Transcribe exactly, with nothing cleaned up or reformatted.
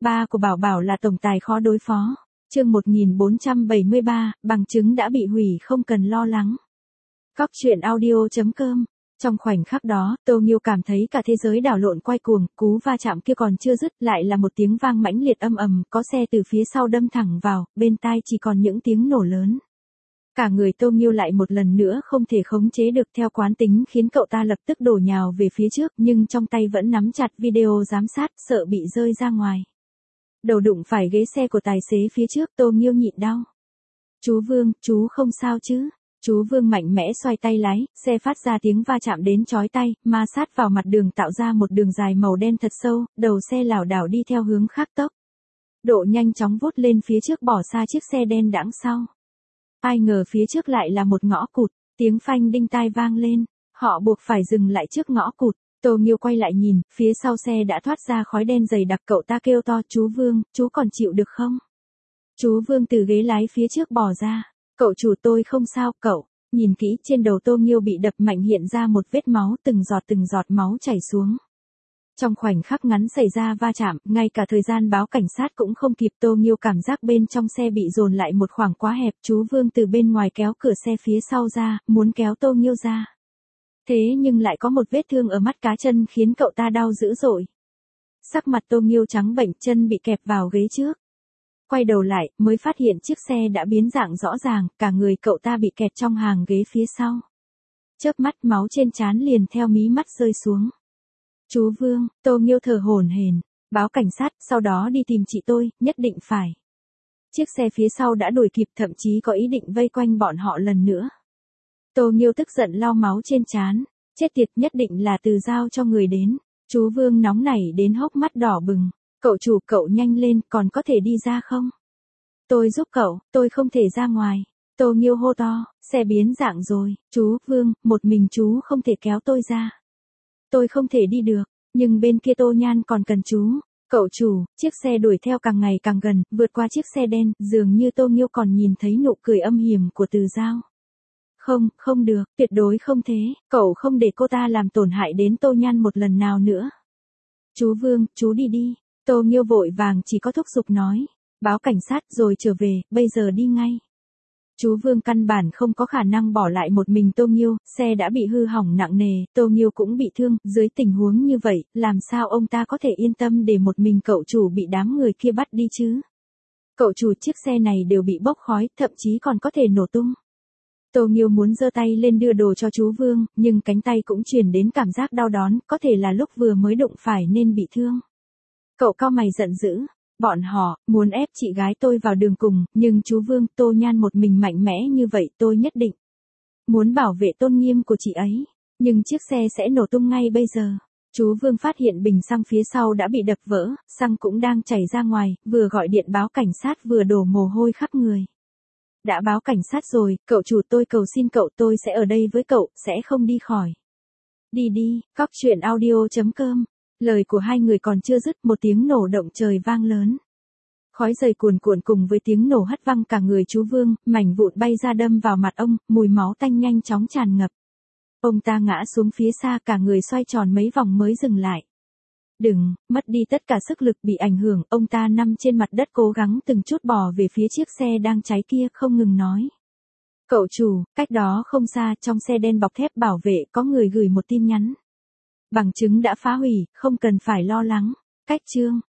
Ba của Bảo Bảo là tổng tài khó đối phó. Chương một nghìn bốn trăm bảy mươi ba, bằng chứng đã bị hủy không cần lo lắng. Góc truyện audio chấm com. Trong khoảnh khắc đó, Tô Nghiêu cảm thấy cả thế giới đảo lộn quay cuồng, cú va chạm kia còn chưa dứt, lại là một tiếng vang mãnh liệt âm ầm, có xe từ phía sau đâm thẳng vào, bên tai chỉ còn những tiếng nổ lớn. Cả người Tô Nghiêu lại một lần nữa không thể khống chế được theo quán tính khiến cậu ta lập tức đổ nhào về phía trước, nhưng trong tay vẫn nắm chặt video giám sát, sợ bị rơi ra ngoài. Đầu đụng phải ghế xe của tài xế phía trước, Tô Nghiêu nhịn đau. Chú Vương, chú không sao chứ? Chú Vương mạnh mẽ xoay tay lái, xe phát ra tiếng va chạm đến chói tai, ma sát vào mặt đường tạo ra một đường dài màu đen thật sâu, đầu xe lảo đảo đi theo hướng khác tốc. Độ nhanh chóng vút lên phía trước bỏ xa chiếc xe đen đãng sau. Ai ngờ phía trước lại là một ngõ cụt, tiếng phanh đinh tai vang lên, họ buộc phải dừng lại trước ngõ cụt. Tô Nghiêu quay lại nhìn, phía sau xe đã thoát ra khói đen dày đặc, cậu ta kêu to, chú Vương, chú còn chịu được không? Chú Vương từ ghế lái phía trước bò ra, cậu chủ tôi không sao, cậu. Nhìn kỹ, trên đầu Tô Nghiêu bị đập mạnh hiện ra một vết máu, từng giọt từng giọt máu chảy xuống. Trong khoảnh khắc ngắn xảy ra va chạm, ngay cả thời gian báo cảnh sát cũng không kịp. Tô Nghiêu cảm giác bên trong xe bị dồn lại một khoảng quá hẹp, chú Vương từ bên ngoài kéo cửa xe phía sau ra, muốn kéo Tô Nghiêu ra. Thế nhưng lại có một vết thương ở mắt cá chân khiến cậu ta đau dữ dội. Sắc mặt Tô Nghiêu trắng bệch, chân bị kẹp vào ghế trước. Quay đầu lại, mới phát hiện chiếc xe đã biến dạng rõ ràng, cả người cậu ta bị kẹt trong hàng ghế phía sau. Chớp mắt máu trên trán liền theo mí mắt rơi xuống. Chú Vương, Tô Nghiêu thở hổn hển, báo cảnh sát, sau đó đi tìm chị tôi, nhất định phải. Chiếc xe phía sau đã đuổi kịp, thậm chí có ý định vây quanh bọn họ lần nữa. Tô Nghiêu tức giận lau máu trên trán, chết tiệt, nhất định là từ giao cho người đến. Chú Vương nóng nảy đến hốc mắt đỏ bừng, cậu chủ, cậu nhanh lên, còn có thể đi ra không? Tôi giúp cậu, tôi không thể ra ngoài. Tô Nghiêu hô to, xe biến dạng rồi, chú Vương, một mình chú không thể kéo tôi ra. Tôi không thể đi được, nhưng bên kia Tô Nhan còn cần chú. Cậu chủ, chiếc xe đuổi theo càng ngày càng gần, vượt qua chiếc xe đen, dường như Tô Nghiêu còn nhìn thấy nụ cười âm hiểm của Từ Giao. Không, không được, tuyệt đối không thế, cậu không để cô ta làm tổn hại đến Tô Nhan một lần nào nữa. Chú Vương, chú đi đi. Tô Nghiêu vội vàng chỉ có thúc giục nói, báo cảnh sát rồi trở về, bây giờ đi ngay. Chú Vương căn bản không có khả năng bỏ lại một mình Tô Nghiêu, xe đã bị hư hỏng nặng nề, Tô Nghiêu cũng bị thương, dưới tình huống như vậy, làm sao ông ta có thể yên tâm để một mình cậu chủ bị đám người kia bắt đi chứ? Cậu chủ, chiếc xe này đều bị bốc khói, thậm chí còn có thể nổ tung. Tô Nghiêu muốn giơ tay lên đưa đồ cho chú Vương, nhưng cánh tay cũng truyền đến cảm giác đau đớn, có thể là lúc vừa mới đụng phải nên bị thương. Cậu cau mày giận dữ, bọn họ muốn ép chị gái tôi vào đường cùng, nhưng chú Vương, Tô Nhan một mình mạnh mẽ như vậy, tôi nhất định muốn bảo vệ tôn nghiêm của chị ấy, nhưng chiếc xe sẽ nổ tung ngay bây giờ. Chú Vương phát hiện bình xăng phía sau đã bị đập vỡ, xăng cũng đang chảy ra ngoài, vừa gọi điện báo cảnh sát vừa đổ mồ hôi khắp người. Đã báo cảnh sát rồi, cậu chủ, tôi cầu xin cậu, tôi sẽ ở đây với cậu, sẽ không đi khỏi. Đi đi, góc truyện audio chấm com. Lời của hai người còn chưa dứt, một tiếng nổ động trời vang lớn. Khói dày cuồn cuộn cùng với tiếng nổ hất văng cả người chú Vương, mảnh vụn bay ra đâm vào mặt ông, mùi máu tanh nhanh chóng tràn ngập. Ông ta ngã xuống phía xa, cả người xoay tròn mấy vòng mới dừng lại. Đừng, mất đi tất cả sức lực, bị ảnh hưởng, ông ta nằm trên mặt đất cố gắng từng chút bò về phía chiếc xe đang cháy kia, không ngừng nói. Cậu chủ, cách đó không xa, trong xe đen bọc thép bảo vệ, có người gửi một tin nhắn. Bằng chứng đã phá hủy, không cần phải lo lắng. Cách chương.